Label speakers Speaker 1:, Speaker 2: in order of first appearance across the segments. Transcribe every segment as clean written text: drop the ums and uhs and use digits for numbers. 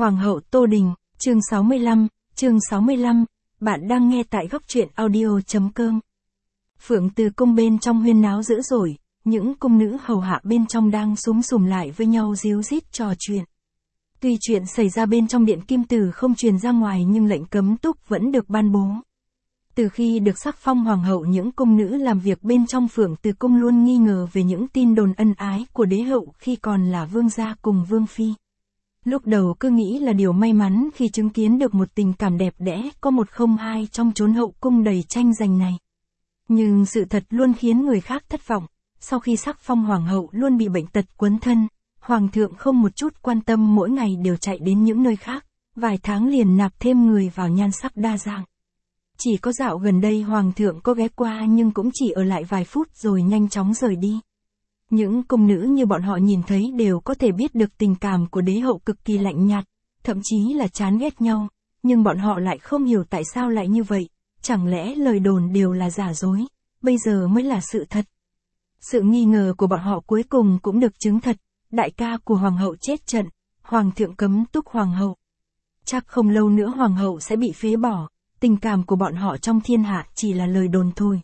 Speaker 1: Hoàng hậu Tô Đình, chương 65, bạn đang nghe tại góc truyện audio.com. Phượng Từ cung bên trong huyên náo dữ dội, những cung nữ hầu hạ bên trong đang súm sùm lại với nhau díu dít trò chuyện. Tuy chuyện xảy ra bên trong điện Kim Tử không truyền ra ngoài nhưng lệnh cấm túc vẫn được ban bố. Từ khi được sắc phong hoàng hậu, những cung nữ làm việc bên trong Phượng Từ cung luôn nghi ngờ về những tin đồn ân ái của đế hậu khi còn là vương gia cùng vương phi. Lúc đầu cứ nghĩ là điều may mắn khi chứng kiến được một tình cảm đẹp đẽ có một không hai trong chốn hậu cung đầy tranh giành này. Nhưng sự thật luôn khiến người khác thất vọng, sau khi sắc phong hoàng hậu luôn bị bệnh tật quấn thân, hoàng thượng không một chút quan tâm, mỗi ngày đều chạy đến những nơi khác, vài tháng liền nạp thêm người vào, nhan sắc đa dạng. Chỉ có dạo gần đây hoàng thượng có ghé qua nhưng cũng chỉ ở lại vài phút rồi nhanh chóng rời đi. Những cung nữ như bọn họ nhìn thấy đều có thể biết được tình cảm của đế hậu cực kỳ lạnh nhạt, thậm chí là chán ghét nhau, nhưng bọn họ lại không hiểu tại sao lại như vậy, chẳng lẽ lời đồn đều là giả dối, bây giờ mới là sự thật. Sự nghi ngờ của bọn họ cuối cùng cũng được chứng thật, đại ca của hoàng hậu chết trận, hoàng thượng cấm túc hoàng hậu. Chắc không lâu nữa hoàng hậu sẽ bị phế bỏ, tình cảm của bọn họ trong thiên hạ chỉ là lời đồn thôi.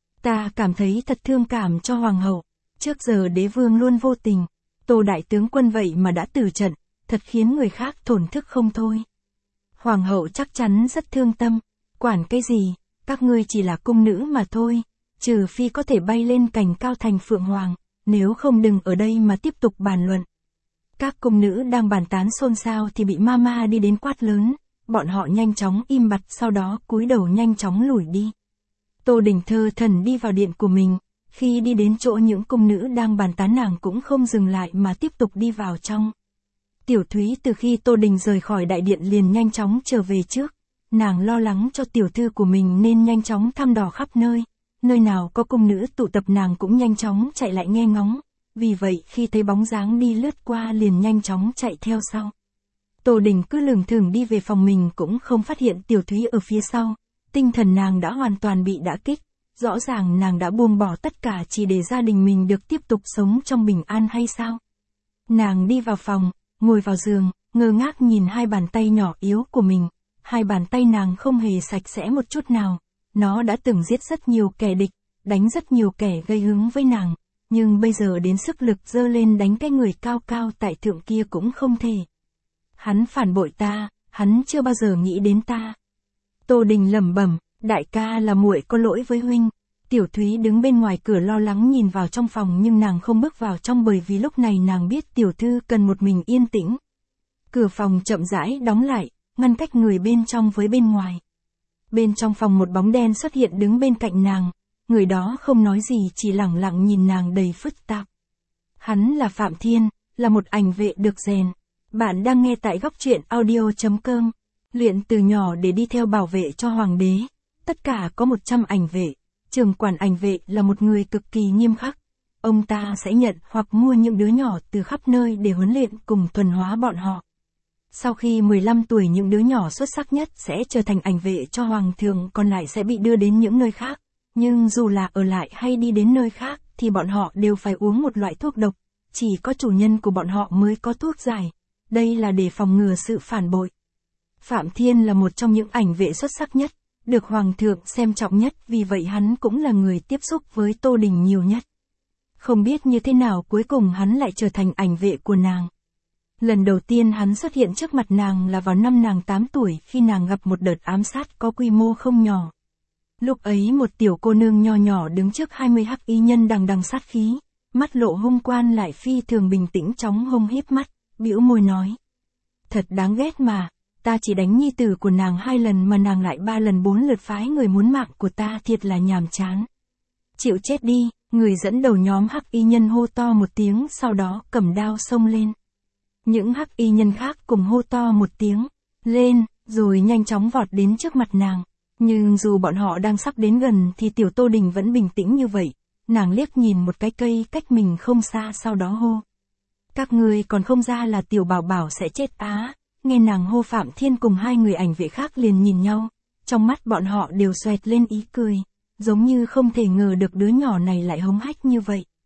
Speaker 1: Ta cảm thấy thật thương cảm cho hoàng hậu. Trước giờ đế vương luôn vô tình, Tô đại tướng quân vậy mà đã từ trận, thật khiến người khác thổn thức không thôi. Hoàng hậu chắc chắn rất thương tâm, quản cái gì, các ngươi chỉ là cung nữ mà thôi, trừ phi có thể bay lên cành cao thành phượng hoàng, nếu không đừng ở đây mà tiếp tục bàn luận. Các cung nữ đang bàn tán xôn xao thì bị mama đi đến quát lớn, bọn họ nhanh chóng im bặt, sau đó cúi đầu nhanh chóng lủi đi. Tô Đình thơ thẩn đi vào điện của mình. Khi đi đến chỗ những cung nữ đang bàn tán, nàng cũng không dừng lại mà tiếp tục đi vào trong. Tiểu Thúy từ khi Tô Đình rời khỏi đại điện liền nhanh chóng trở về trước. Nàng lo lắng cho tiểu thư của mình nên nhanh chóng thăm dò khắp nơi. Nơi nào có cung nữ tụ tập nàng cũng nhanh chóng chạy lại nghe ngóng. Vì vậy khi thấy bóng dáng đi lướt qua liền nhanh chóng chạy theo sau. Tô Đình cứ lửng thửng đi về phòng mình cũng không phát hiện Tiểu Thúy ở phía sau. Tinh thần nàng đã hoàn toàn bị đả kích. Rõ ràng nàng đã buông bỏ tất cả chỉ để gia đình mình được tiếp tục sống trong bình an hay sao? Nàng đi vào phòng, ngồi vào giường, ngơ ngác nhìn hai bàn tay nhỏ yếu của mình. Hai bàn tay nàng không hề sạch sẽ một chút nào. Nó đã từng giết rất nhiều kẻ địch, đánh rất nhiều kẻ gây hứng với nàng. Nhưng bây giờ đến sức lực giơ lên đánh cái người cao cao tại thượng kia cũng không thể. Hắn phản bội ta, hắn chưa bao giờ nghĩ đến ta. Tô Đình lẩm bẩm. Đại ca là muội có lỗi với huynh. Tiểu Thúy đứng bên ngoài cửa lo lắng nhìn vào trong phòng nhưng nàng không bước vào trong bởi vì lúc này nàng biết tiểu thư cần một mình yên tĩnh. Cửa phòng chậm rãi đóng lại, ngăn cách người bên trong với bên ngoài. Bên trong phòng một bóng đen xuất hiện đứng bên cạnh nàng, người đó không nói gì chỉ lẳng lặng nhìn nàng đầy phức tạp. Hắn là Phạm Thiên, là một ảnh vệ được rèn. Bạn đang nghe tại góc truyện audio.com. Luyện từ nhỏ để đi theo bảo vệ cho hoàng đế. Tất cả có 100 ảnh vệ, trưởng quản ảnh vệ là một người cực kỳ nghiêm khắc. Ông ta sẽ nhận hoặc mua những đứa nhỏ từ khắp nơi để huấn luyện cùng thuần hóa bọn họ. Sau khi 15 tuổi những đứa nhỏ xuất sắc nhất sẽ trở thành ảnh vệ cho hoàng thượng, còn lại sẽ bị đưa đến những nơi khác. Nhưng dù là ở lại hay đi đến nơi khác thì bọn họ đều phải uống một loại thuốc độc, chỉ có chủ nhân của bọn họ mới có thuốc giải. Đây là để phòng ngừa sự phản bội. Phạm Thiên là một trong những ảnh vệ xuất sắc nhất, được hoàng thượng xem trọng nhất, vì vậy hắn cũng là người tiếp xúc với Tô Đình nhiều nhất. Không biết như thế nào cuối cùng hắn lại trở thành ảnh vệ của nàng. Lần đầu tiên hắn xuất hiện trước mặt nàng là vào năm nàng 8 tuổi khi nàng gặp một đợt ám sát có quy mô không nhỏ. Lúc ấy một tiểu cô nương nho nhỏ đứng trước 20 hắc y nhân đằng đằng sát khí, mắt lộ hung quan lại phi thường bình tĩnh chóng hông híp mắt, bĩu môi nói. Thật đáng ghét mà. Ta chỉ đánh nhi tử của nàng 2 lần mà nàng lại 3 lần 4 lượt phái người muốn mạng của ta, thiệt là nhàm chán. Chịu chết đi, người dẫn đầu nhóm hắc y nhân hô to một tiếng, sau đó cầm đao xông lên. Những hắc y nhân khác cùng hô to một tiếng, lên, rồi nhanh chóng vọt đến trước mặt nàng. Nhưng dù bọn họ đang sắp đến gần thì tiểu Tô Đình vẫn bình tĩnh như vậy. Nàng liếc nhìn một cái cây cách mình không xa, sau đó hô. Các ngươi còn không ra là tiểu bảo bảo sẽ chết á. Nghe nàng hô, Phạm Thiên cùng 2 người ảnh vệ khác liền nhìn nhau, trong mắt bọn họ đều xoẹt lên ý cười, giống như không thể ngờ được đứa nhỏ này lại hống hách như vậy.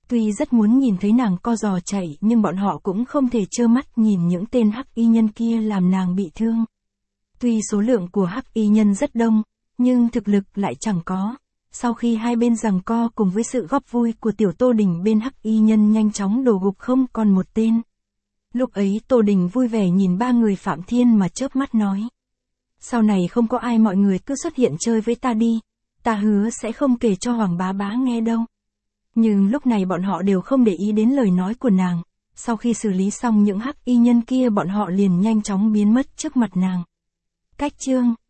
Speaker 1: Tuy rất muốn nhìn thấy nàng co giò chạy nhưng bọn họ cũng không thể trơ mắt nhìn những tên hắc y nhân kia làm nàng bị thương. Tuy số lượng của hắc y nhân rất đông, nhưng thực lực lại chẳng có. Sau khi hai bên giằng co cùng với sự góp vui của Tiểu Tô Đình, bên hắc y nhân nhanh chóng đổ gục không còn một tên. Lúc ấy Tô Đình vui vẻ nhìn ba người Phạm Thiên mà chớp mắt nói. Sau này không có ai, mọi người cứ xuất hiện chơi với ta đi. Ta hứa sẽ không kể cho Hoàng bá bá nghe đâu. Nhưng lúc này bọn họ đều không để ý đến lời nói của nàng. Sau khi xử lý xong những hắc y nhân kia, bọn họ liền nhanh chóng biến mất trước mặt nàng. Cách chương